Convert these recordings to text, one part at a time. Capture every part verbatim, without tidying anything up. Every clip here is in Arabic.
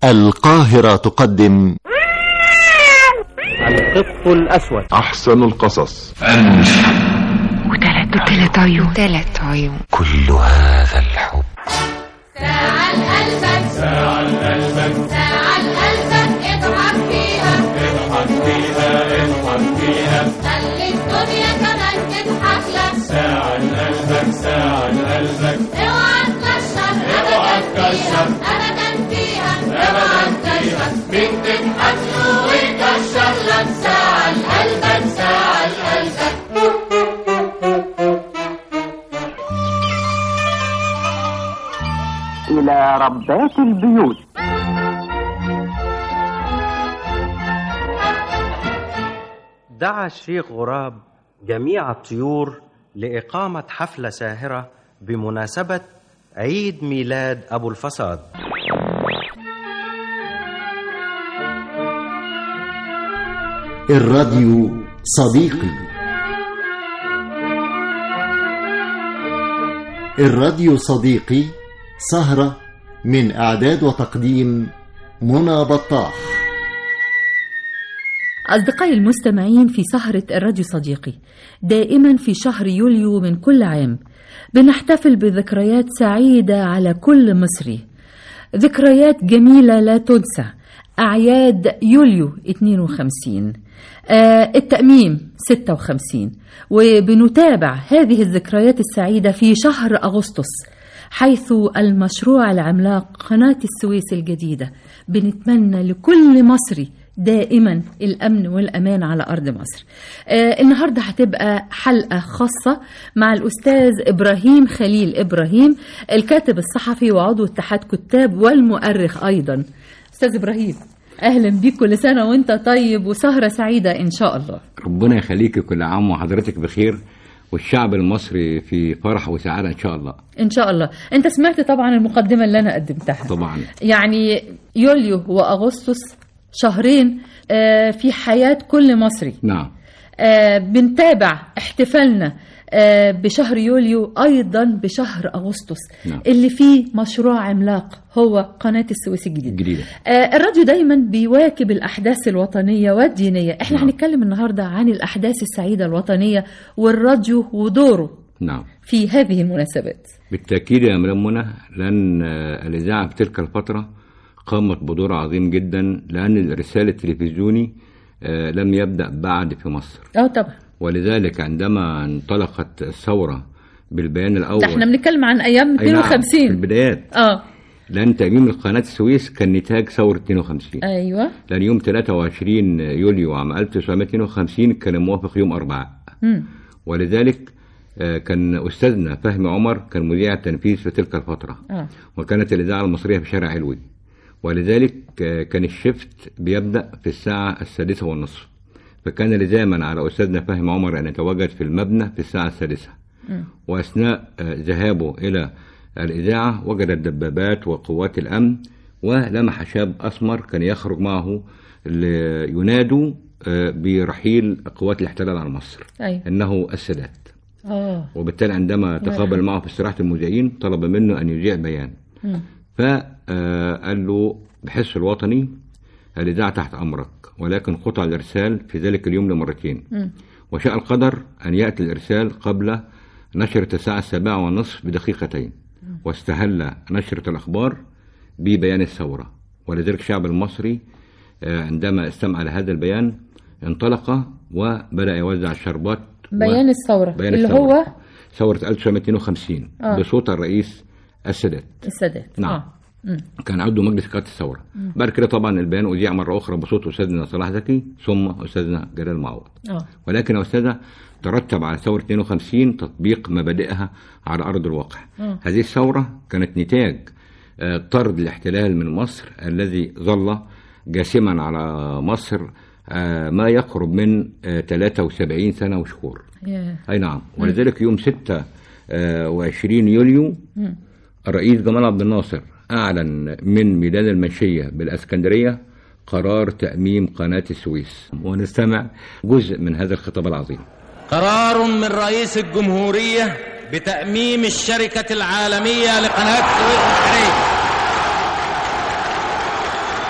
القاهرة تقدم القط الأسود. أحسن القصص. وثلاث وثلاث عيون ثلاث عيون. كل هذا الحب. ساعة لقلبك ساعة لقلبك ساعة لقلبك اضحك فيها اضحك فيها اضحك فيها خلي الدنيا كمان تضحك لك. ساعة لقلبك ساعة لقلبك اوعى تكشر اوعى ابدا تكشر ابدا فيها ابدا فيها مين تضحك له ويكشر لك. ساعة لقلبك ساعة لقلبك. إلى ربات البيوت. دعا الشيخ غراب جميع الطيور لإقامة حفلة ساهرة بمناسبة عيد ميلاد أبو الفصاد. الراديو صديقي. الراديو صديقي سهرة من إعداد وتقديم منى بطاح. أصدقائي المستمعين، في سهرة الراديو صديقي دائما في شهر يوليو من كل عام بنحتفل بذكريات سعيدة على كل مصري، ذكريات جميلة لا تنسى. أعياد يوليو اثنين وخمسين، آه التأميم ستة وخمسين، وبنتابع هذه الذكريات السعيدة في شهر أغسطس، حيث المشروع العملاق قناة السويس الجديدة. بنتمنى لكل مصري دائما الأمن والأمان على أرض مصر. آه النهاردة هتبقى حلقة خاصة مع الأستاذ إبراهيم خليل إبراهيم، الكاتب الصحفي وعضو اتحاد كتاب والمؤرخ أيضا. أستاذ إبراهيم، أهلا بيك، كل سنة وانت طيب وسهرة سعيدة إن شاء الله. ربنا يخليك، كل عام وحضرتك بخير والشعب المصري في فرح وسعادة إن شاء الله. إن شاء الله. أنت سمعت طبعا المقدمة اللي أنا قدمتها. طبعا. يعني يوليو وأغسطس شهرين في حياة كل مصري. نعم. بنتابع احتفالنا بشهر يوليو أيضا بشهر أغسطس. نعم. اللي فيه مشروع عملاق هو قناة السويس الجديدة. الجديدة. الراديو دايما بيواكب الأحداث الوطنية والدينية. احنا نعم. هنتكلم النهاردة عن الأحداث السعيدة الوطنية والراديو ودوره. نعم. في هذه المناسبات. بالتأكيد يا مدام منى، لأن الإذاعة في تلك الفترة قامت بدور عظيم جدا، لأن الإرسال التلفزيوني لم يبدأ بعد في مصر. اه طبعا. ولذلك عندما انطلقت الثورة بالبيان الأول، ده احنا بنتكلم عن أيام اثنين وخمسين. نعم، في البدايات. اه لأن تأميم قناة السويس كان نتاج ثورة اثنين وخمسين. أيوة. لأن يوم ثلاثة وعشرين يوليو عام ألف وتسعمائة واثنين وخمسين كان موافق يوم أربعاء. م. ولذلك كان أستاذنا فهمي عمر كان مذيع التنفيذ في تلك الفترة. آه. وكانت الإذاعة المصرية في شارع علوي، ولذلك كان الشفت بيبدأ في الساعة السادسة والنصف، فكان لزاما على أستاذنا فهمي عمر أن يتواجد في المبنى في الساعة السادسة. م. وأثناء ذهابه إلى الإذاعة وجد الدبابات وقوات الأمن، ولمح شاب أسمر كان يخرج معه لينادوا برحيل قوات الاحتلال عن مصر. أيوة. إنه السادات. آه. وبالتالي عندما تقابل معه في استراحة المذيعين طلب منه أن يذيع بيان. م. فقال له بحس الوطني الإذاعة تحت أمرك، ولكن قطع الإرسال في ذلك اليوم لمرتين. م. وشاء القدر أن يأتي الإرسال قبل نشرة الساعة السابعة والنصف بدقيقتين، واستهل نشرة الأخبار ببيان الثورة. ولذلك الشعب المصري عندما استمع لهذا البيان انطلق وبدأ يوزع الشربات. بيان الثورة بيان اللي الثورة. هو ثورة ألف وتسعمائة واثنين وخمسين. آه. بصوت الرئيس السادات. السادات. نعم. آه. كان عضو مجلس قيادة الثورة. مم. بعد كده طبعا البيان أذيع مرة أخرى بصوت أستاذنا صلاح زكي ثم أستاذنا جلال معوض. آه. ولكن أستاذنا ترتب على ثورة اثنين وخمسين تطبيق مبادئها على أرض الواقع. آه. هذه الثورة كانت نتاج آه طرد الاحتلال من مصر الذي ظل جاسما على مصر آه ما يقرب من آه ثلاثة وسبعين سنة وشهور. yeah. أي نعم. ولذلك يوم ستة وعشرين يوليو م. الرئيس جمال عبد الناصر أعلن من ميدان المنشية بالأسكندرية قرار تأميم قناة السويس، ونستمع جزء من هذا الخطاب العظيم. قرار من رئيس الجمهورية بتأميم الشركة العالمية لقناة السويس البحرية.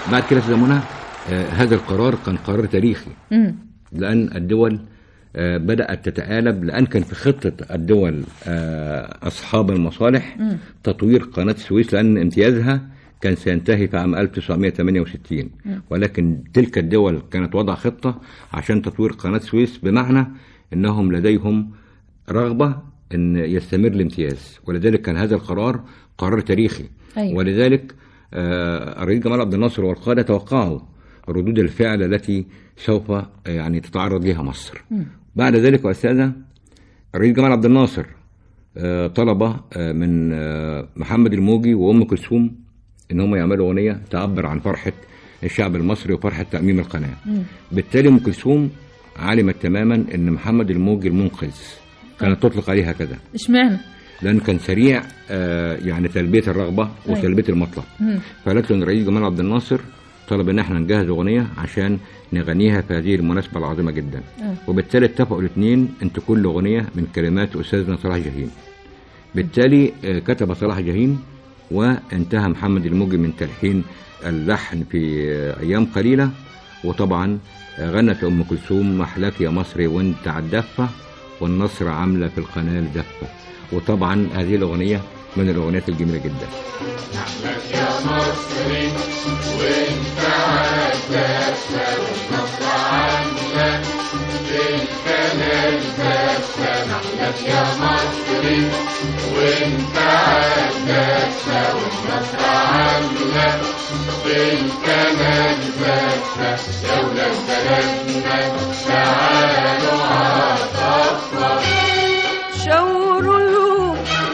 بعد كده في زمانها آه هذا القرار كان قرار تاريخي، م. لأن الدول آه بدأت تتآلب، لأن كان في خطة الدول آه أصحاب المصالح م. تطوير قناة السويس، لأن امتيازها كان سينتهي في عام ألف وتسعمائة وثمانية وستين، م. ولكن تلك الدول كانت وضع خطة عشان تطوير قناة السويس، بمعنى أنهم لديهم رغبة أن يستمر الامتياز، ولذلك كان هذا القرار قرار تاريخي. أيوة. ولذلك آه الرئيس جمال عبد الناصر والقادة توقعوا ردود الفعل التي سوف آه يعني تتعرض لها مصر. م. بعد ذلك وأستاذة الرئيس جمال عبد الناصر آه طلب آه من آه محمد الموجي وأم كلثوم إن هم يعملوا أغنية تعبر عن فرحة الشعب المصري وفرحة تأميم القناة. م. بالتالي أم كلثوم علمت تماما إن محمد الموجي المنقذ، كانت تطلق عليه هكذا. اشمعنى؟ لأنه كان سريع آه يعني تلبية الرغبة وتلبية المطلب. فقالت له إن الرئيس جمال عبد الناصر طلب إن احنا نجهز أغنية عشان نغنيها في هذه المناسبة العظيمة جدا. أه. وبالتالي اتفقوا الاثنين أن تكون أغنية من كلمات أستاذنا صلاح جاهين. بالتالي آه كتب صلاح جاهين، وانتهى محمد الموجي من تلحين اللحن في آه أيام قليلة، وطبعا آه غنت أم كلثوم محلاك يا مصري وانت عالدفة والنصر عاملة في القناة الدفة. وطبعا هذه الأغنية من الأغنيات الجميلة جدا. نحلك يا مصري وانت عالدفة والنصر عاملة في القناة الدفة. نحلك يا مصري وانت عالدفة والنصر عاملة في القناة الدفة. يا ولاد بلدنا تعالوا عالطفة، شاوروا له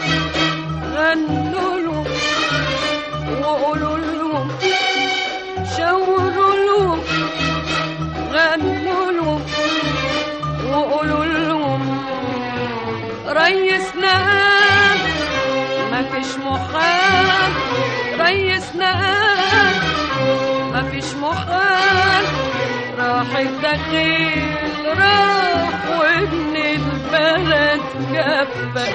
غنوا له وقولوا لهم، شاوروا له غنوا له وقولوا لهم ريسنا ما فيش محال، ريسنا ما فيش محال، راح الدخيل راح وابن البلد كفى.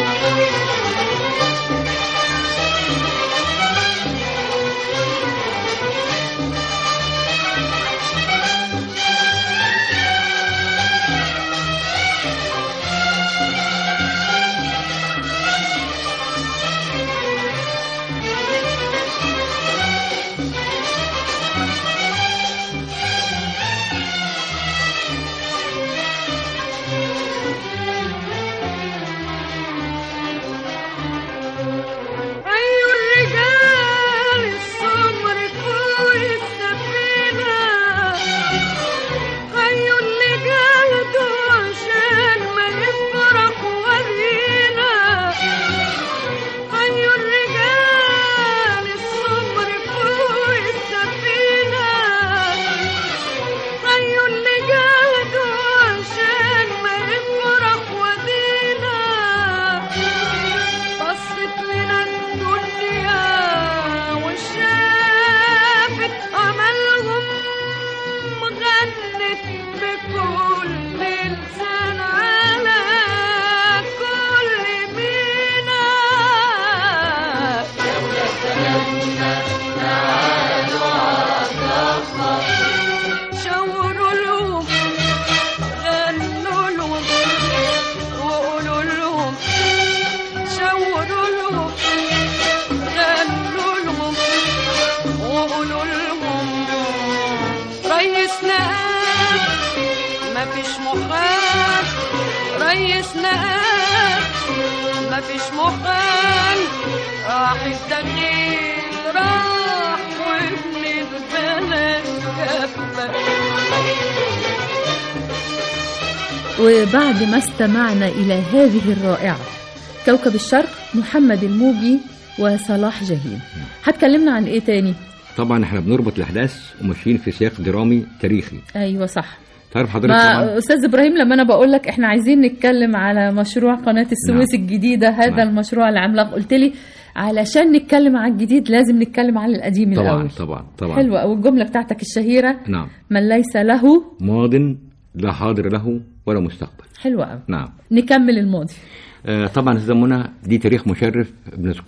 وبعد ما استمعنا إلى هذه الرائعة كوكب الشرق محمد الموجي وصلاح جاهين، هتكلمنا عن إيه تاني؟ طبعا احنا بنربط الأحداث وماشيين في سياق درامي تاريخي. أيوة صح. تعرف حضرتك طبعا أستاذ إبراهيم، لما أنا بقول لك احنا عايزين نتكلم على مشروع قناة السويس نعم. الجديدة، هذا نعم. المشروع العملاق، قلت لي علشان نتكلم على الجديد لازم نتكلم على القديم طبعا الأول. طبعا طبعا حلوة. أو الجملة بتاعتك الشهيرة نعم، من ليس له ماض لا حاضر له ولا مستقبل. حلوة أوي. نعم. نكمل الماضي. آه طبعا الزمنة دي تاريخ مشرف بنذكره،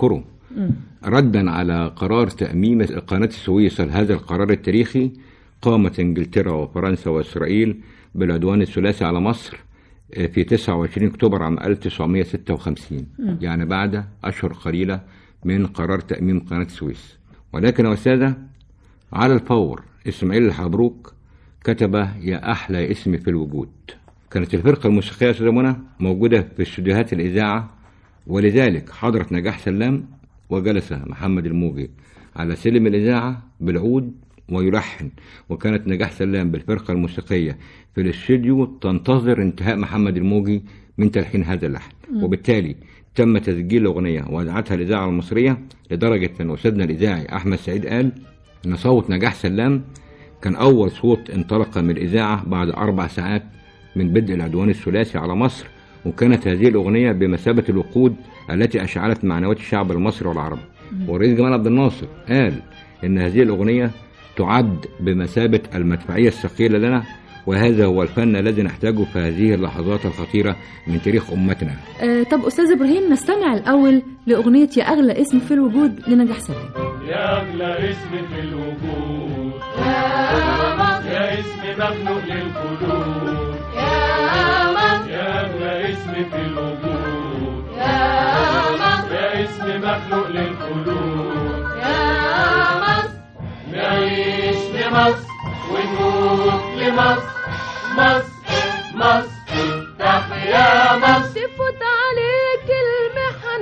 ردا على قرار تأميم قناة السويس. هذا القرار التاريخي قامت إنجلترا وفرنسا وإسرائيل بالعدوان الثلاثي على مصر في تسعة وعشرين أكتوبر عام ألف وتسعمائة وستة وخمسين، يعني بعد أشهر قليلة من قرار تأميم قناة السويس. ولكن يا أستاذة، على الفور إسماعيل الحبروك كتب يا أحلى اسم في الوجود. كانت الفرقة الموسيقية أستاذة منى موجودة في استوديوهات الإذاعة، ولذلك حضرت نجاح سلام وجلس محمد الموجي على سلم الإذاعة بالعود ويلحن، وكانت نجاح سلام بالفرقة الموسيقية في الاستوديو تنتظر انتهاء محمد الموجي من تلحين هذا اللحن. م. وبالتالي تم تسجيل الأغنية وأذاعتها الإذاعة المصرية، لدرجة أن أستاذنا الإذاعي أحمد سعيد قال أن صوت نجاح سلام كان أول صوت انطلق من الإذاعة بعد أربع ساعات من بدء العدوان الثلاثي على مصر، وكانت هذه الأغنية بمثابة الوقود التي أشعلت معنويات الشعب المصري والعربي. والرئيس جمال عبد الناصر قال إن هذه الأغنية تعد بمثابة المدفعية الثقيلة لنا، وهذا هو الفن الذي نحتاجه في هذه اللحظات الخطيرة من تاريخ أمتنا. أه طب أستاذ إبراهيم، نستمع الأول لأغنية يا أغلى اسم في الوجود لنجاح سلام. يا أغلى اسم في الوجود يا مصر، يا اسم مخلوق للقلوب يا مصر، يا أغلى اسم في الوجود يا مصر، يا اسم مخلوق للقلوب يا مصر. نعيش لمصر ونموت لمصر، مصر مصر تحيا مصر. تفوت عليك المحن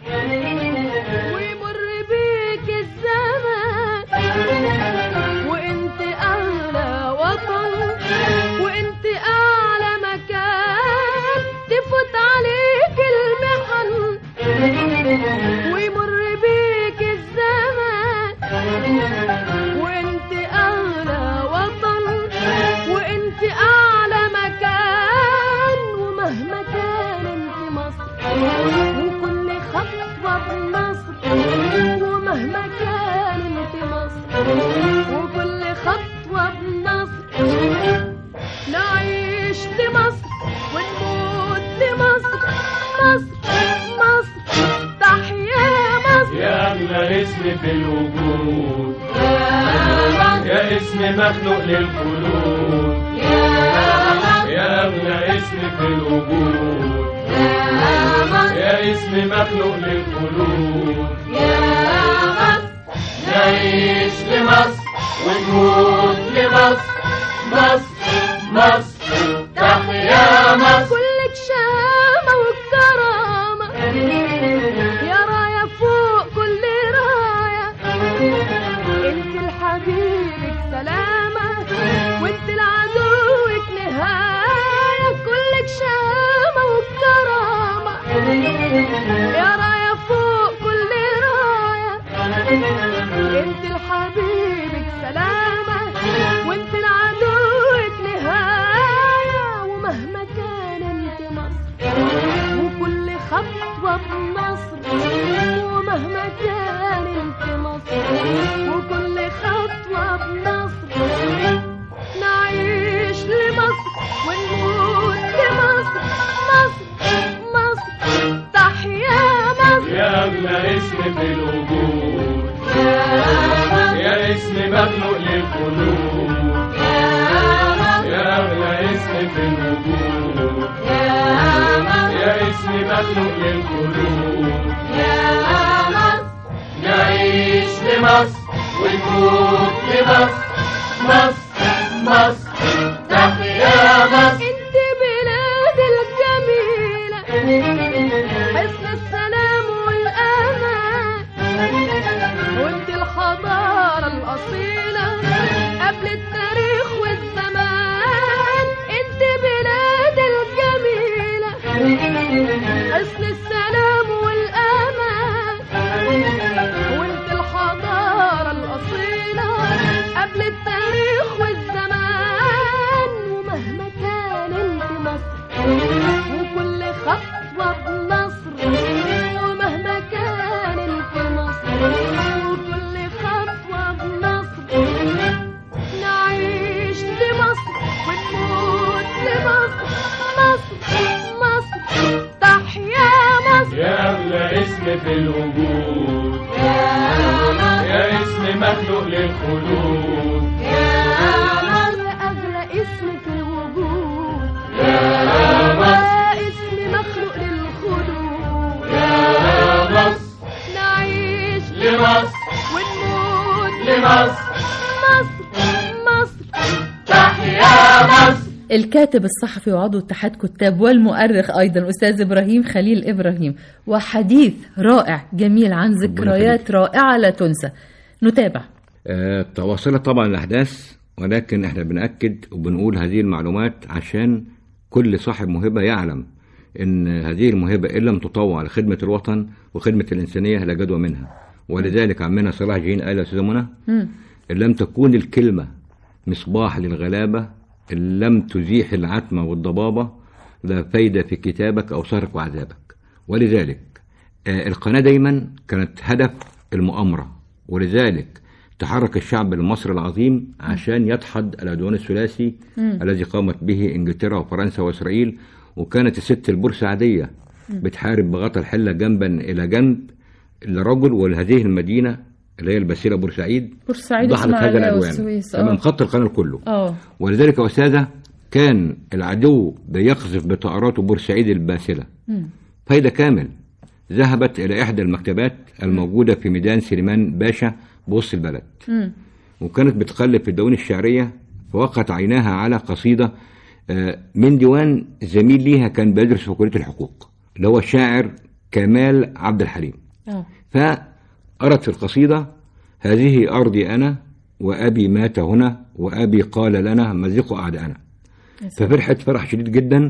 ويمر بيك الزمان، وانت اعلى وطن وانت اعلى مكان. تفوت عليك المحن ويمر بيك الزمان، وانت اعلى وطن وانت اعلى مكان. ومهما كان انت مصر وكل خطوة بمصر، ومهما كان انت مصر وكل خطوة بمصر. نعيش لمصر ونموت لمصر، مصر مصر تحيا مصر. يا أغلى اسم في الوجود يا اسم مخلوق للقلوب يا أغلى اسم في الوجود يا اسم مخلوق للقلوب يا مصر. نعيش لمصر ونموت لمصر، مصر مصر تحيا مصر. كلك شامة وكرامة يا راية فوق كل راية، انت لحبيبك سلامة وانت لعدوك نهاية. كلك شامة وكرامة يا راية فوق كل راية، انت لحبيبك سلامة وانت لعدوك نهاية. ومهما كان انت مصر وكل خطوة بمصر، ومهما كان انت مصر وكل خطوة بمصر. نعيش لمصر ونموت لمصر، مصر مصر تحيا مصر. يا أغلى اسم في الوجود يا اسم مخلوق للقلوب يا أغلى اسم في الوجود يا اسم مخلوق للقلوب يا مصر. نعيش لمصر ونموت لمصر، مصر مصر تحيا مصر. انت بلاد الجميلة حسن السلام والأمان، وانت الحضارة الأصيلة قبل التاريخ والزمان. انت بلاد الجميلة حسن السلام والأمان، وانت الحضارة الأصيلة قبل التاريخ والزمان. ومهما كان انت مصر وكل خطوة بمصر، ومهما كان انت مصر وكل خطوة بمصر. نعيش لمصر ونموت لمصر، مصر مصر تحيا مصر. يا أغلى اسم في الوجود المخلوق للخلود. يا مصر أغلى اسم في الوجود، يا مصر اسم مخلوق للخلود. يا مصر نعيش لمصر ونموت لمصر. مصر مصر تحيا مصر. الكاتب الصحفي وعضو اتحاد كتاب والمؤرخ أيضا أستاذ إبراهيم خليل إبراهيم، وحديث رائع جميل عن ذكريات رائعة لا تنسى. نتابع. آه، تواصلت طبعا الأحداث، ولكن احنا بنأكد وبنقول هذه المعلومات عشان كل صاحب موهبة يعلم ان هذه الموهبة إن لم تطوع لخدمة الوطن وخدمة الإنسانية لا جدوى منها. ولذلك عمنا صلاح جاهين قال يا أستاذة منى: إن لم تكون الكلمة مصباح للغلابة، إن لم تزيح العتمة والضبابة، لا فايدة في كتابك أو سهرك وعذابك. ولذلك آه القناة دايما كانت هدف المؤامرة، ولذلك تحرك الشعب المصري العظيم عشان يدحض العدوان الثلاثي الذي قامت به إنجلترا وفرنسا وإسرائيل. وكانت الست البورسعيدية بتحارب بغطى الحلة جنبا إلى جنب لرجل، ولهذه المدينة اللي هي الباسلة بورسعيد بورسعيد ضحت هذا العدوان من خط القناة كله. أوه. ولذلك يا أستاذة كان العدو بيقذف بطائراته بورسعيد الباسلة. فايدة كامل ذهبت إلى إحدى المكتبات الموجودة في ميدان سليمان باشا بوسط البلد، مم. وكانت بتقلب في الدواوين الشعرية، فوقعت عيناها على قصيدة من ديوان زميل ليها كان بيدرس في كلية الحقوق اللي هو الشاعر كمال عبد الحليم. أوه. فأردت في القصيدة: هذه أرضي أنا وأبي مات هنا وأبي قال لنا مزق أعداءنا. ففرحت فرح شديد جدا.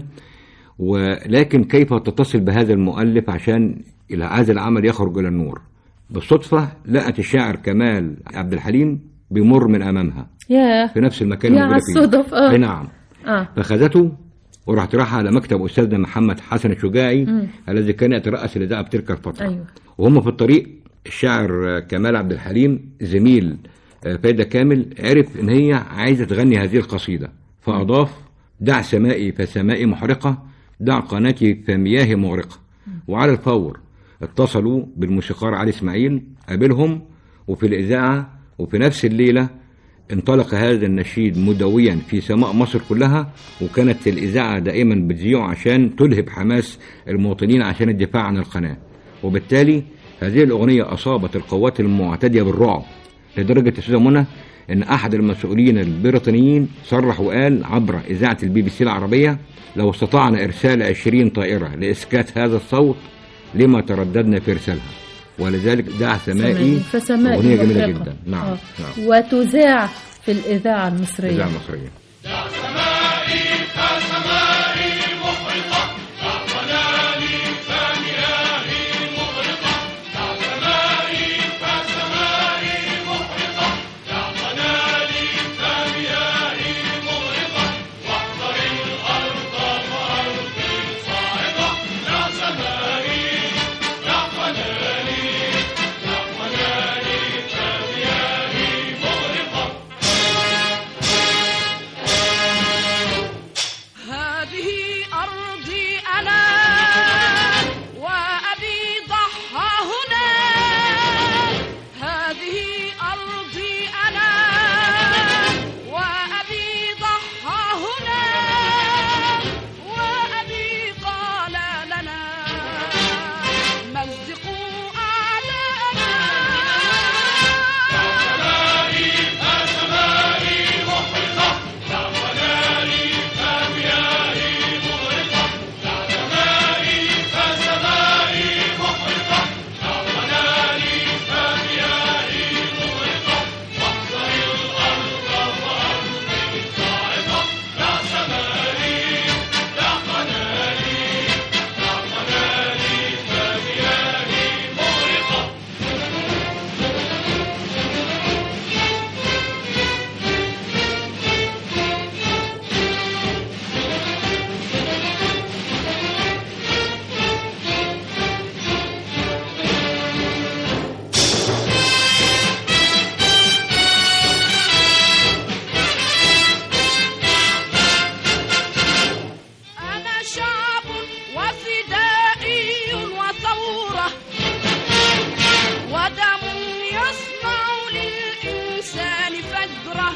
ولكن كيف تتصل بهذا المؤلف عشان هذا العمل يخرج إلى النور؟ بالصدفة لقت الشاعر كمال عبد الحليم بيمر من أمامها yeah. في نفس المكان اللي موجودة فيه. آه. نعم. آه. فخذته وراحت راحة على مكتب أستاذنا محمد حسن الشجاعي م. الذي كان يترأس الإذاعة بتلك الفترة. أيوه. وهم في الطريق الشاعر كمال عبد الحليم زميل فايدة كامل عرف إن هي عايزة تغني هذه القصيدة، فأضاف: دع سمائي فسمائي محرقة، دع قناتي فمياه مغرقة. وعلى الفور اتصلوا بالموسيقار علي إسماعيل قابلهم، وفي الإذاعة وفي نفس الليلة انطلق هذا النشيد مدويا في سماء مصر كلها. وكانت الإذاعة دائما بتذيعه عشان تلهب حماس المواطنين عشان الدفاع عن القناة. وبالتالي هذه الأغنية أصابت القوات المعتدية بالرعب، لدرجة أستاذة منى إن أحد المسؤولين البريطانيين صرح وقال عبر إذاعة البي بي سي العربية: لو استطعنا إرسال عشرين طائرة لإسكات هذا الصوت لما ترددنا في إرسالها. ولذلك دع سمائي فسمائي أغنية جميلة جدا. نعم. آه. نعم. وتذاع في الإذاعة المصرية. الإذاعة المصرية. دع سمائي فسمائي محرقة، دع قنالي فمياهي مغرقة، دع سمائي فسمائي محرقة، دع قنالي فمياهي مغرقة، واحذر الأرض وأرضي صاعقة. دع سمائي دع قنالي دع قنالي فمياهي مغرقة. هذه أرضي أنا وأبي ضحى هنا، هذه أرضي أنا وأبي ضحى هنا، وأبي قال لنا مزقوا أعداءنا. سمائي فسمائي محرقة، دع قنالي فمياهي مغرقة، دع سمائي فسمائي محرقة، دع قنالي فمياهي مغرقة، واحذر للإنسان فجرة.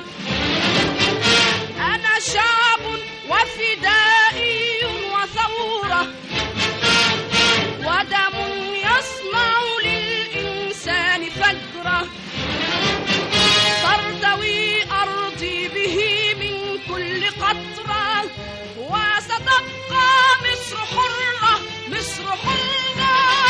أنا شعب وفدائي وثورة، ودم يصنع للإنسان فجرة. ترتوي أرضي به من كل قطرة، وستبقى مصر حرة، مصر حرة.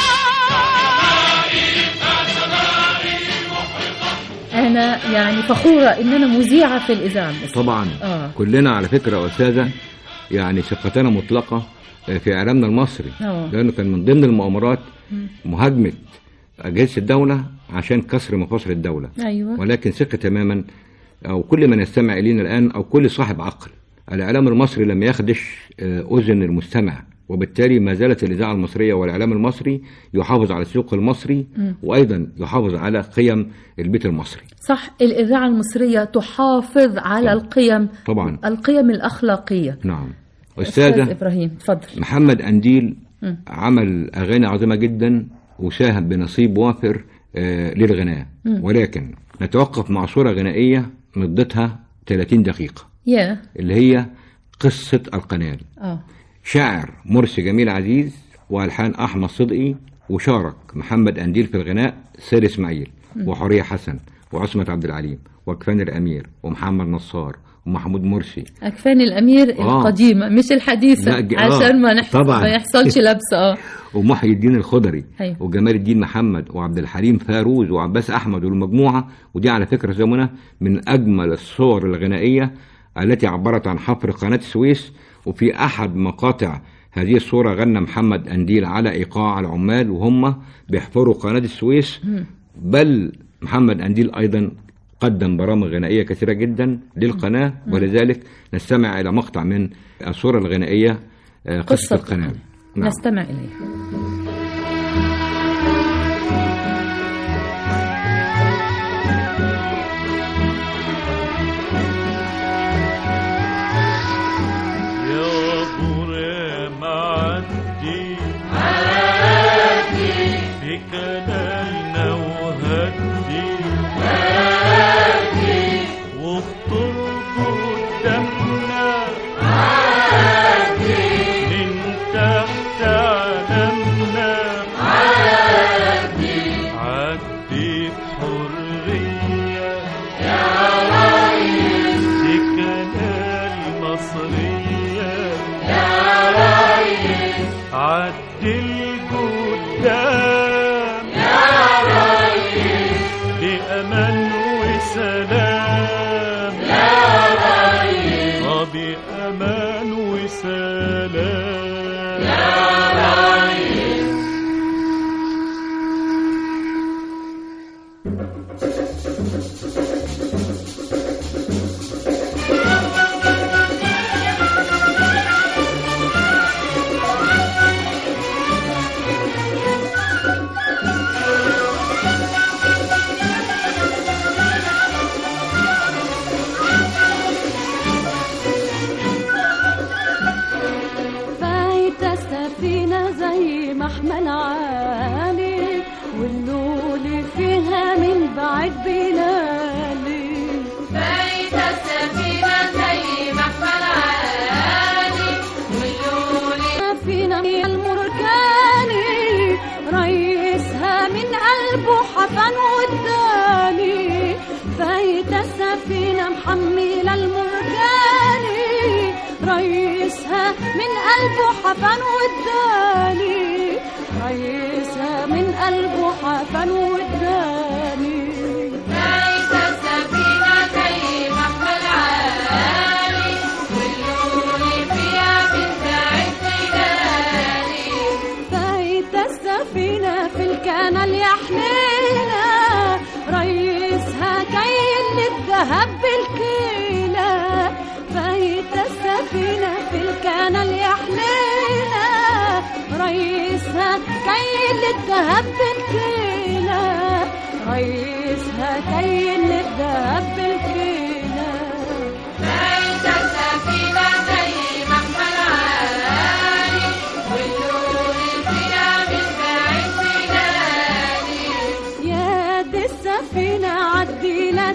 أنا يعني فخورة إن أنا مذيعة في الإذاعة المصرية. طبعا آه. كلنا على فكرة يا أستاذة يعني ثقتنا مطلقة في إعلامنا المصري، أوه. لأنه كان من ضمن المؤامرات مهاجمة أجهزة الدولة عشان كسر مفاصل الدولة. أيوة. ولكن ثقة تماما، أو كل من يستمع إلينا الآن أو كل صاحب عقل، الإعلام المصري لم يخدش أذن المستمع، وبالتالي ما زالت الإذاعة المصرية والإعلام المصري يحافظ على السوق المصري، م. وأيضا يحافظ على قيم البيت المصري. صح، الإذاعة المصرية تحافظ على طبعا. القيم طبعا القيم الأخلاقية. نعم. أستاذة أستاذ إبراهيم تفضل. محمد أنديل م. عمل أغاني عظيمة جدا وساهم بنصيب وافر آه للغناء، م. ولكن نتوقف مع صورة غنائية مدتها ثلاثين دقيقة yeah. اللي هي قصة القنال. آه. شاعر مرسي جميل عزيز والحان احمد صدقي، وشارك محمد أنديل في الغناء سيد اسماعيل وحورية حسن وعصمت عبد العليم وأكفان الامير ومحمد نصار ومحمود مرسي. أكفان الامير آه. القديمه مش الحديثه عشان ما نحصل ما يحصلش لبس. اه ومحي الدين الخضري هي. وجمال الدين محمد وعبد الحليم فاروز وعباس احمد والمجموعه. ودي على فكره زمنه من اجمل الصور الغنائيه التي عبرت عن حفر قناه السويس. وفي أحد مقاطع هذه الصورة غنى محمد أنديل على إيقاع العمال وهم بيحفروا قناة السويس. بل محمد أنديل أيضا قدم برامج غنائية كثيرة جدا للقناة، ولذلك نستمع إلى مقطع من الصورة الغنائية قصة القناة. نعم. نستمع إليها.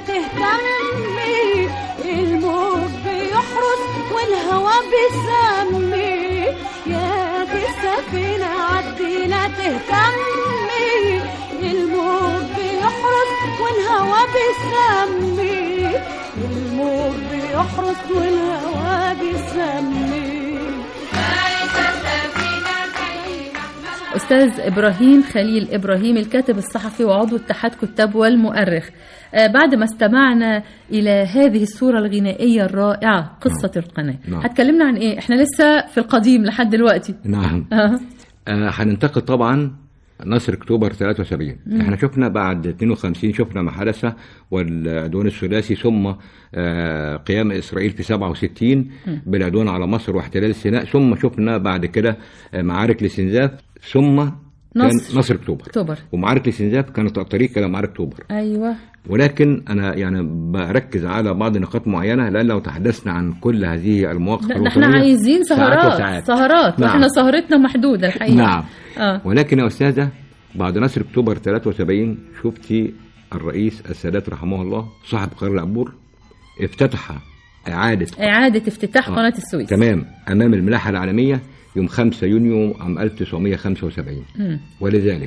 تهتمي، الموج بيحرس والهوا بيسمي، يا دي السفينة عدي لا تهتمي، الموج بيحرس والهوا بيسمي، الموج بيحرس والهوا بيسمي. أستاذ إبراهيم خليل إبراهيم، الكاتب الصحفي وعضو اتحاد كتاب والمؤرخ، آه بعد ما استمعنا إلى هذه الصورة الغنائية الرائعة قصة نعم. القناة نعم. هتكلمنا عن إيه؟ إحنا لسه في القديم لحد دلوقتي. نعم آه. آه هننتقل طبعا نصر أكتوبر ثلاثة وسبعين. مم. احنا شفنا بعد اثنين وخمسين شفنا ما حدث والعدوان الثلاثي، ثم آه قيام إسرائيل في سبعة وستين بالعدوان على مصر واحتلال سيناء، ثم شفنا بعد كده آه معارك الاستنزاف، ثم نصر, نصر أكتوبر. أكتوبر ومعارك الاستنزاف كانت الطريق إلى معارك أكتوبر. أيوة. ولكن أنا يعني بركز على بعض نقاط معينة، لأن لو تحدثنا عن كل هذه المواقف نحن عايزين سهرات ساعات سهرات نعم. وإحنا سهرتنا محدودة الحقيقة. نعم آه. ولكن يا أستاذة بعد نصر أكتوبر ثلاثة وسبعين شفتي الرئيس السادات رحمه الله صاحب قرار العبور افتتح إعادة إعادة افتتاح آه. قناة السويس تمام أمام الملاحة العالمية يوم خمسة يونيو عام ألف وتسعمائة وخمسة وسبعين. م. ولذلك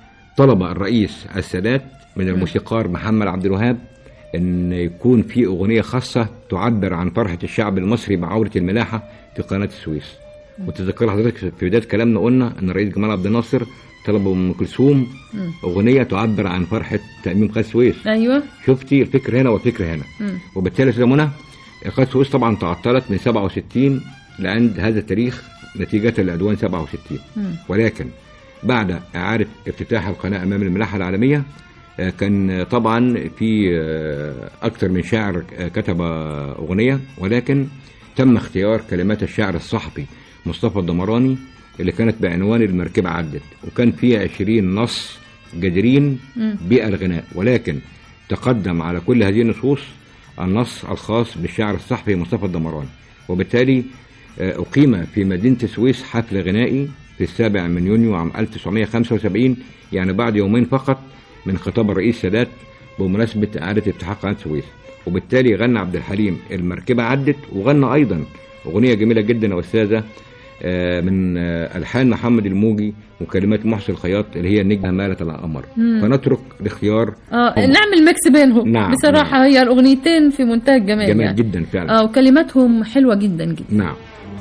طلب الرئيس السادات من الموسيقار محمد عبد الوهاب أن يكون في أغنية خاصة تعبر عن فرحة الشعب المصري بعودة الملاحة في قناة السويس. وتذكر حضرتك في بداية كلامنا قلنا أن الرئيس جمال عبد الناصر طلب من أم كلثوم أغنية تعبر عن فرحة تأميم قناة السويس. أيوة. شفتي الفكر هنا والفكر هنا. م. وبالتالي يا منى قناة السويس طبعا تعطلت من سبعة وستين لعند هذا التاريخ نتيجة العدوان سبعة وستين. م. ولكن بعد إعادة افتتاح القناة أمام الملاحة العالمية كان طبعا في أكثر من شاعر كتب أغنية، ولكن تم اختيار كلمات الشاعر الصحفي مصطفى الدمراني اللي كانت بعنوان المركبة عدت، وكان فيها عشرين نص جديرين بالغناء، ولكن تقدم على كل هذه النصوص النص الخاص بالشاعر الصحفي مصطفى الدمراني. وبالتالي أقيم في مدينة السويس حفل غنائي في السابع من يونيو عام ألف وتسعمائة وخمسة وسبعين، يعني بعد يومين فقط من خطاب الرئيس السادات بمناسبة إعادة افتتاح قناة السويس. وبالتالي غنى عبد الحليم المركبة عدت، وغنى أيضا أغنية جميلة جدا يا أستاذة من ألحان محمد الموجي وكلمات محسن الخياط اللي هي النجمة مالت على القمر. فنترك الاختيار اه نعمل ميكس بينهم. نعم. بصراحة نعم. هي الأغنيتين في منتهى الجمال، جميل يعني. جدا فعلا. اه وكلماتهم حلوة جدا جدا. نعم.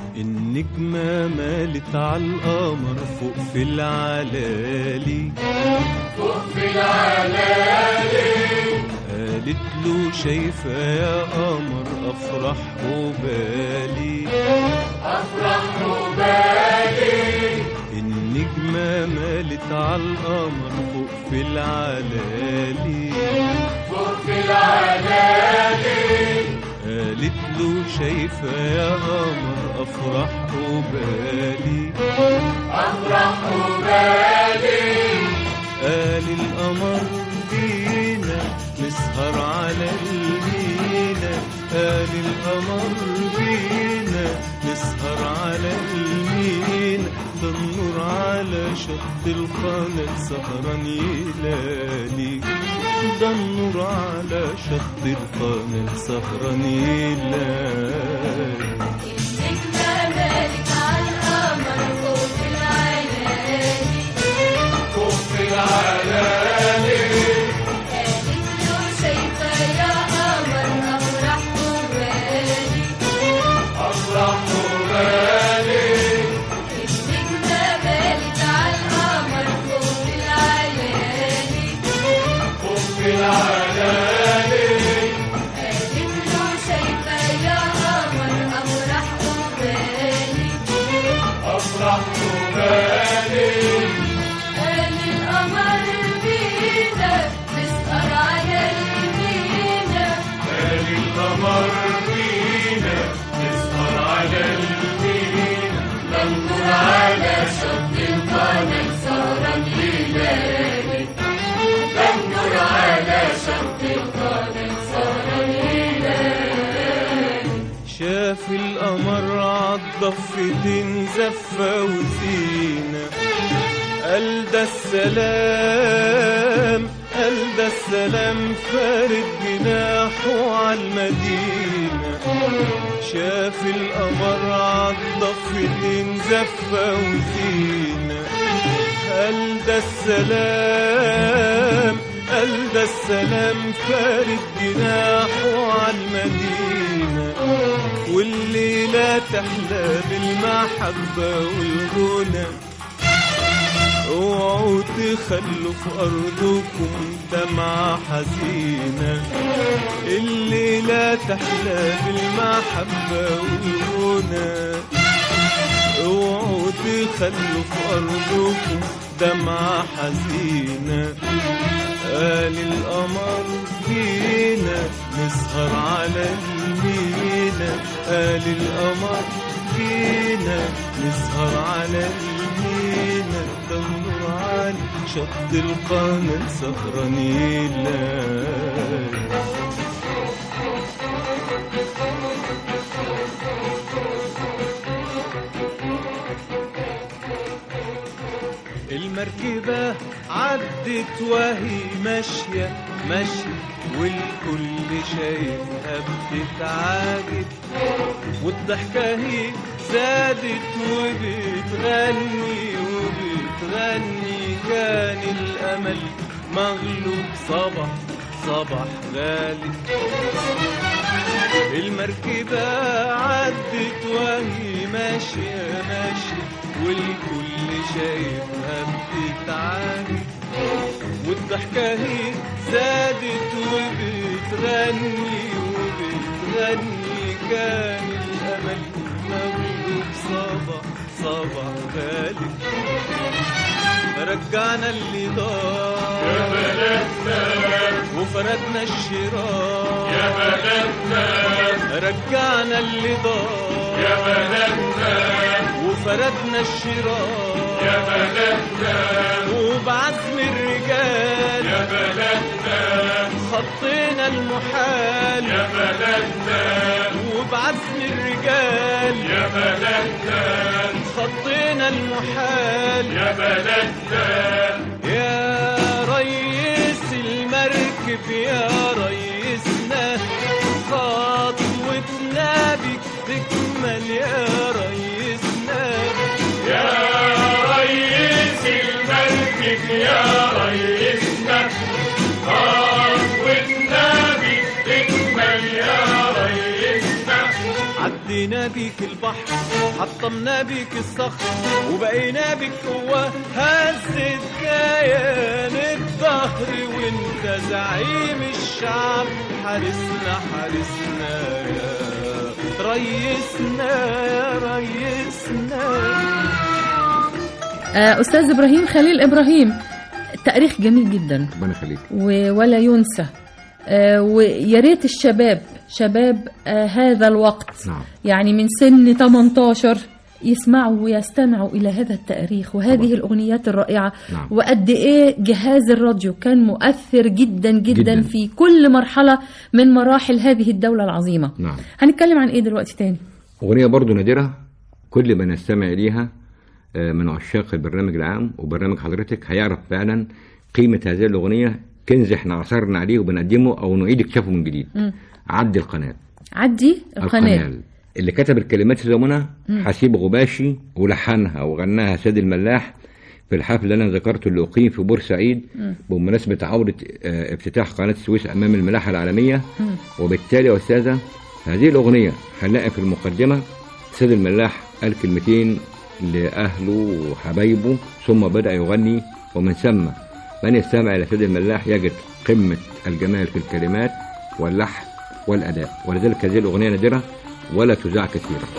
النجمة مالت على القمر فوق في العلالي، فوق في العلالي، قالت له شايفة يا قمر أفرح وبالي، أفرح وبالي. النجمة مالت على القمر فوق في العلالي، فوق في العلالي، قالت له شايفة يا قمر أفرح وبالي، أفرح وبالي. قال القمر بينا نسهر على المينا، قال القمر بينا نسهر على المينا، ده النور على شط القناة سهران يلالي، ده النور على شط القناة سهران يلالي. النجمة مالت على القمر فوق في العلالي، فوق في العلالي، قالت له شايفة يا قمر أفرح وبالي، أفرح وبالي. النجمة مالت على القمر فوق في العلالي، فوق في العلالي، قالت له شايفة يا قمر أفرح وبالي، أفرح وبالي. قال القمر بينا نسهر على المينا، قال القمر بينا نسهر على المينا، ده النور على شط القناة سهران يلالي، ده النور على شط القناة سهران يلالي. شاف القمر عالضفتين زفة وزينة، قال ده السلام، قال ده السلام فارد جناح وعالمدينة شاف القمر عالضفتين زفة وزينة قال ده السلام قال ده السلام فارد جناحه عالمدينة والليلة تحلى بالمحبة والغنى اوعوا تخلوا في ارضكم دمعة حزينة الليلة تحلى بالمحبة والغنى اوعوا تخلوا في ارضكم دمعة حزينة قال القمر جينا نسهر على المينا قال القمر جينا نسهر على المينا دور على شط القمر سهرانين ليالي المركبة عدت وهي ماشية ماشية والكل شايفها بتتعاجب والضحكة هي زادت وبتغني وبتغني كان الأمل مغلوب صبح صبح غالي المركبة عدت وهي ماشية ماشية والكل شايفها بتتعاني والضحكة هي زادت وبتغني وبتغني كان الأمل مغلوب صبح صبح غالي رجعنا اللي ضاع يا بلدنا وفردنا الشراع يا بلدنا رجعنا اللي ضاع يا بلدنا وفردنا الشراع يا بلدنا وبعزم الرجال يا بلدنا خطينا المحال يا بلدنا وبعزم الرجال يا بلدنا خطينا المحال يا بلدنا يا ريس المركب يا ريسنا خطوتنا بك تكمل يا ريسنا يا ريس المركب يا ريسنا خطوتنا بك تكمل يا ريسنا عدينا بيك البحر حطمنا بيك الصخر وبقينا بيك قوة هزت كيان الظهر وانت زعيم الشعب حارسنا حارسنا يا ريسنا يا ريسنا. أستاذ إبراهيم خليل إبراهيم تاريخ جميل جدا ربنا يخليك ولا ينسى ويا ريت الشباب شباب هذا الوقت نعم. يعني من سن ثمانية عشر يسمعوا ويستمعوا إلى هذا التاريخ وهذه طبعا. الأغنيات الرائعة نعم. وقد إيه جهاز الراديو كان مؤثر جدا جدا, جداً في كل مرحلة من مراحل هذه الدولة العظيمة نعم. هنتكلم عن إيه دلوقتي تاني؟ أغنية برضو نادرة كل من يستمع إليها من عشاق البرنامج العام وبرنامج حضرتك هيعرف فعلا قيمة هذه الأغنية كنز احنا عصرنا عليه وبنقدمه أو نعيد اكتشافه من جديد. م. عدي القناة عدي القناة, القناة. اللي كتب الكلمات في زمنها حسيب غباشي ولحنها وغناها سيد الملاح في الحفل اللي أنا ذكرته اللي أقيم في بورسعيد م. بمناسبة عودة افتتاح قناة السويس أمام الملاحة العالمية. م. وبالتالي يا أستاذة هذه الأغنية هنلاقي في المقدمة سيد الملاح قال كلمتين لأهله وحبايبه ثم بدأ يغني ومن ثم من يستمع إلى سيد الملاح يجد قمة الجمال في الكلمات واللحن والأداء ولذلك هذه الأغنية نادرة ولا تذاع كثيرا.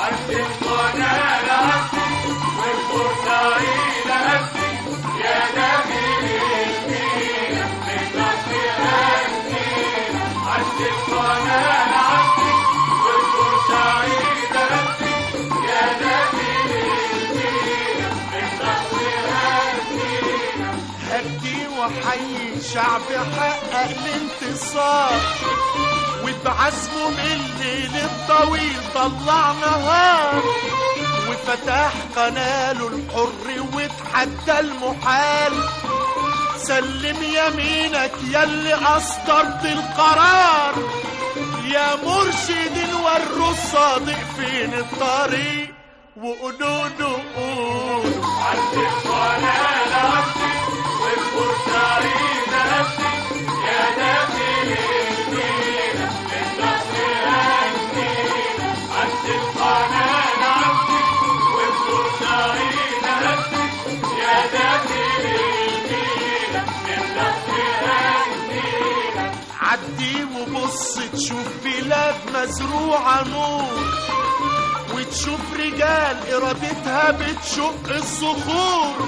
وحي الشعب حقق الانتصار وبعزمه من الليل الطويل طلع نهار وفتح قناله الحر وتحدى المحال سلم يمينك يلي أصدرت القرار يا مرشد وروا الصادق فين الطريق وقولوا له قولوا عند القناة نفسي والبورسعيد نفسي يا داخل المينا النصر هنينا عند القناة نفسي والبورسعيد نفسي يا داخل المينا النصر هنينا. عدي وبص تشوف بلاد مزروعة نور وتشوف رجال إرادتها بتشق الصخور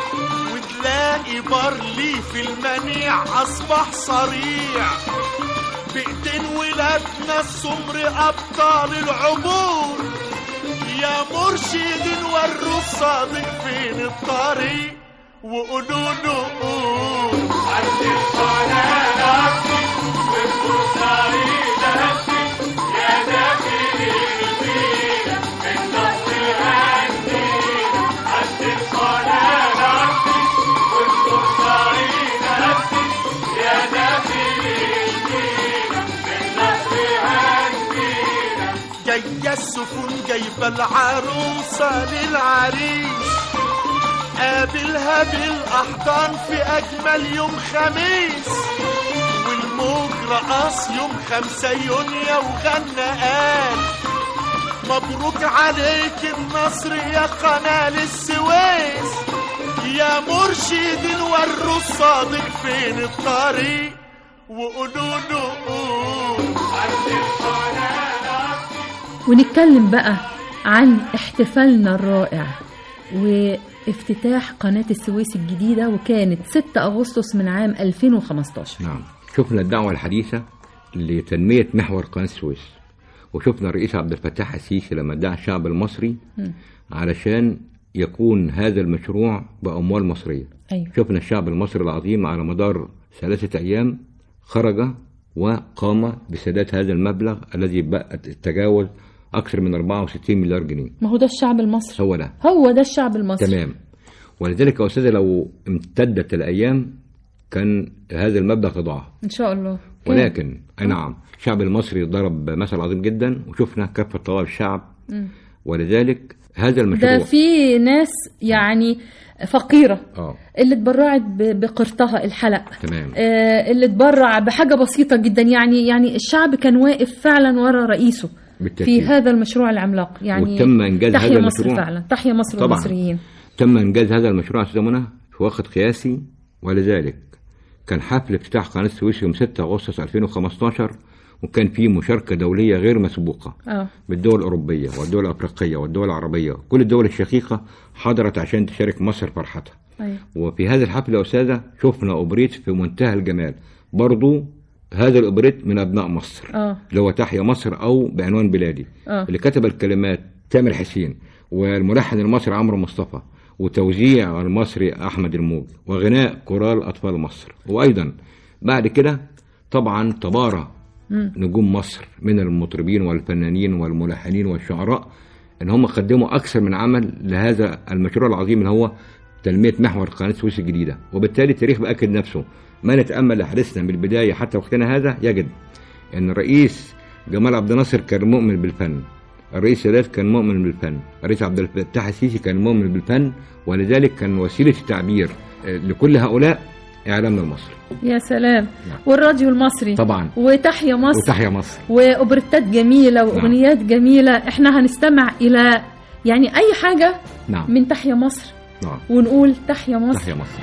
وتلاقي بارلي في المنيع أصبح صريع بإيدين ولادنا السمر أبطال العبور. يا مرشد وروا الصادق فين الطريق وقولوا له قول عند القناة نفسي والبورسعيد نفسي يا داخل المينا النصر هنينا عند القناة نفسي والبورسعيد نفسي يا داخل المينا النصر هنينا. جاية السفن جايبة العروسة للعريس قابلها بالأحضان في أجمل يوم خميس والموج رقص يوم خمسة يونيو وغنى قال مبروك عليك النصر يا قناة السويس. يا مرشد وروا الصادق فين الطريق وقولوا له قول عند القناة. ونتكلم بقى عن احتفالنا الرائع وافتتاح قناة السويس الجديدة وكانت ستة أغسطس من عام ألفين وخمستاشر. نعم، شفنا الدعوة الحديثة لتنمية محور قناة السويس وشفنا الرئيس عبد الفتاح السيسي لما دعا الشعب المصري م. علشان يكون هذا المشروع بأموال مصرية. أيوة. شفنا الشعب المصري العظيم على مدار ثلاثة أيام خرج وقام بسداد هذا المبلغ الذي بقى تجاوز أكثر من أربعة وستين مليار جنيه. ما هو ده الشعب المصري. هو ده هو ده الشعب المصري. تمام. ولذلك يا أستاذة لو امتدت الأيام كان هذا المبلغ ضاع إن شاء الله. ولكن أي نعم الشعب المصري ضرب مثل عظيم جدا وشفنا كافة طوائف الشعب م. ولذلك هذا المشروع ده في ناس يعني فقيرة آه. اللي اتبرعت بقرطها الحلق. تمام. آه اللي اتبرع بحاجة بسيطة جدا يعني يعني الشعب كان واقف فعلا ورا رئيسه بالتأكيد. في هذا المشروع العملاق يعني وتم إنجاز هذا المشروع مصر فعلا تحيا مصر طبعا. والمصريين. تم إنجاز هذا المشروع أستاذ منى في وقت قياسي ولذلك كان حفل افتتاح قناة السويس يوم ستة أغسطس ألفين وخمستاشر وكان فيه مشاركة دولية غير مسبوقة أوه. بالدول الأوروبية والدول الأفريقية والدول العربية كل الدول الشقيقة حضرت عشان تشارك مصر فرحتها. أيوه. وفي هذا الحفل يا أستاذة شفنا أوبريت في منتهى الجمال برضو هذا الأوبريت من أبناء مصر أوه. اللي هو تحيا مصر أو بعنوان بلادي أوه. اللي كتب الكلمات تامر حسين والملحن المصري عمرو مصطفى وتوزيع المصري أحمد الموج وغناء كورال أطفال مصر. وأيضا بعد كده طبعا تبارى نجوم مصر من المطربين والفنانين والملحنين والشعراء ان هم قدموا اكثر من عمل لهذا المشروع العظيم اللي هو تنمية محور قناة السويس الجديدة. وبالتالي التاريخ بأكد نفسه. ما نتأمل أحداثنا من البداية حتى وقتنا هذا يجد ان الرئيس جمال عبد الناصر كان مؤمن بالفن، الرئيس سادات كان مؤمن بالفن، الرئيس عبد الفتاح السيسي كان مؤمن بالفن ولذلك كان وسيلة التعبير لكل هؤلاء إعلامنا المصري. يا سلام. نعم. والراديو المصري طبعا وتحيا مصر وتحيا مصر وأوبرتات جميلة وأغنيات نعم. جميلة. احنا هنستمع إلى يعني أي حاجة نعم. من تحيا مصر نعم. ونقول تحيا مصر. تحيا مصر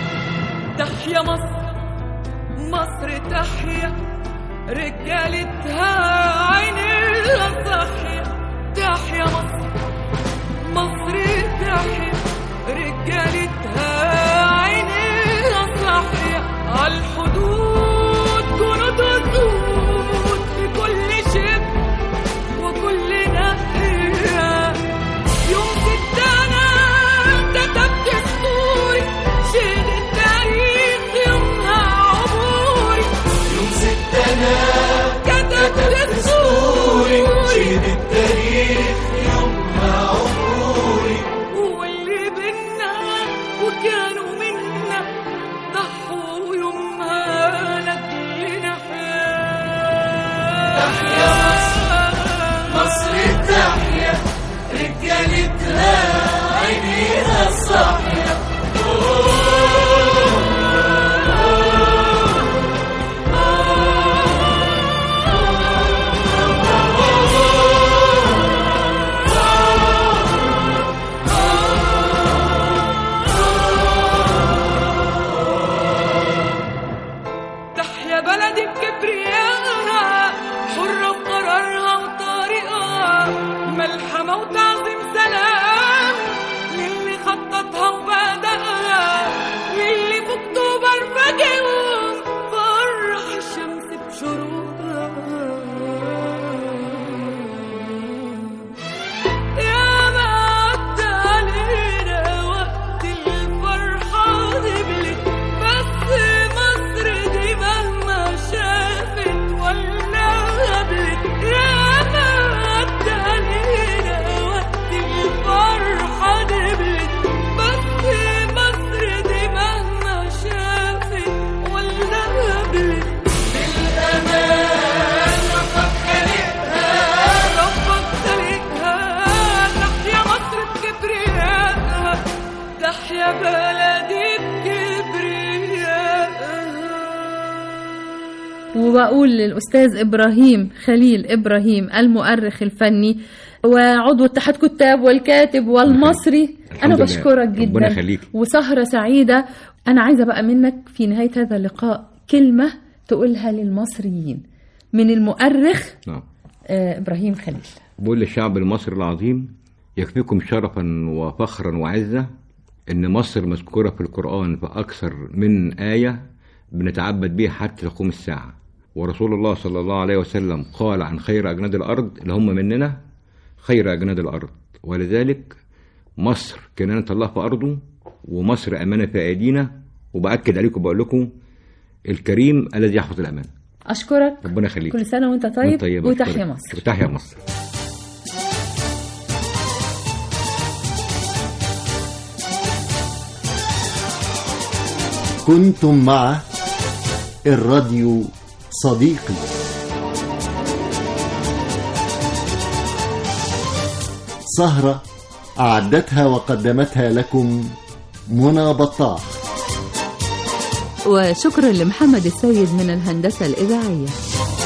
تحيا مصر مصر تحيا رجالتها عينيها صاحية. تحيا مصر مصر تحيا رجالتها عينيها صاحية. عالحدود جنود وسود في كل شبر وكل ناحية. يوم ستانا كتبت السوري شيل التاريخ يومها عبوري. يوم ستانا كتبت السوري شيل التاريخ يومها عبوري. واللي بينا صاحية تحيا بلدي بكبريائها حرة بقرارها وطريقها ملحمة وتعظيم سلام للي خططها وبدأها واللي بأكتوبر فجأهم فرح الشمس بشروقها يا ما عدى علينا وقت الفرحة دبلت بس مصر دي مهما شافت ولا قبلت يا ما عدى علينا وقت الفرحة دبلت بس مصر دي مهما شافت ولا قبلت بالأمان ربك خالقها ربك خلقها تحيا مصر بكبريائها تحيا بلدي بكبريائها. وبقول للأستاذ إبراهيم خليل إبراهيم المؤرخ الفني وعضو اتحاد كتاب والكاتب والمصري، أنا لله. بشكرك ربنا جدا يخليك. وسهرة سعيدة. أنا عايزة بقى منك في نهاية هذا اللقاء كلمة تقولها للمصريين من المؤرخ نعم. آه إبراهيم خليل. بقول للشعب المصري العظيم يكفيكم شرفا وفخرا وعزة إن مصر مذكورة في القرآن في أكثر من آية بنتعبد بيها حتى تقوم الساعة، ورسول الله صلى الله عليه وسلم قال عن خير أجناد الأرض اللي هم مننا خير أجناد الأرض، ولذلك مصر كنانة الله في أرضه ومصر أمانة في أيدينا، وبأكد عليكم بقول لكم الكريم الذي يحفظ الأمان. أشكرك، ربنا يخليك. كل سنة وأنت طيب, طيب وتحيا مصر. وتحيا مصر. كنتم مع الراديو صديقي. سهرة أعدتها وقدمتها لكم منى بطاح. وشكرا لمحمد السيد من الهندسة الإذاعية.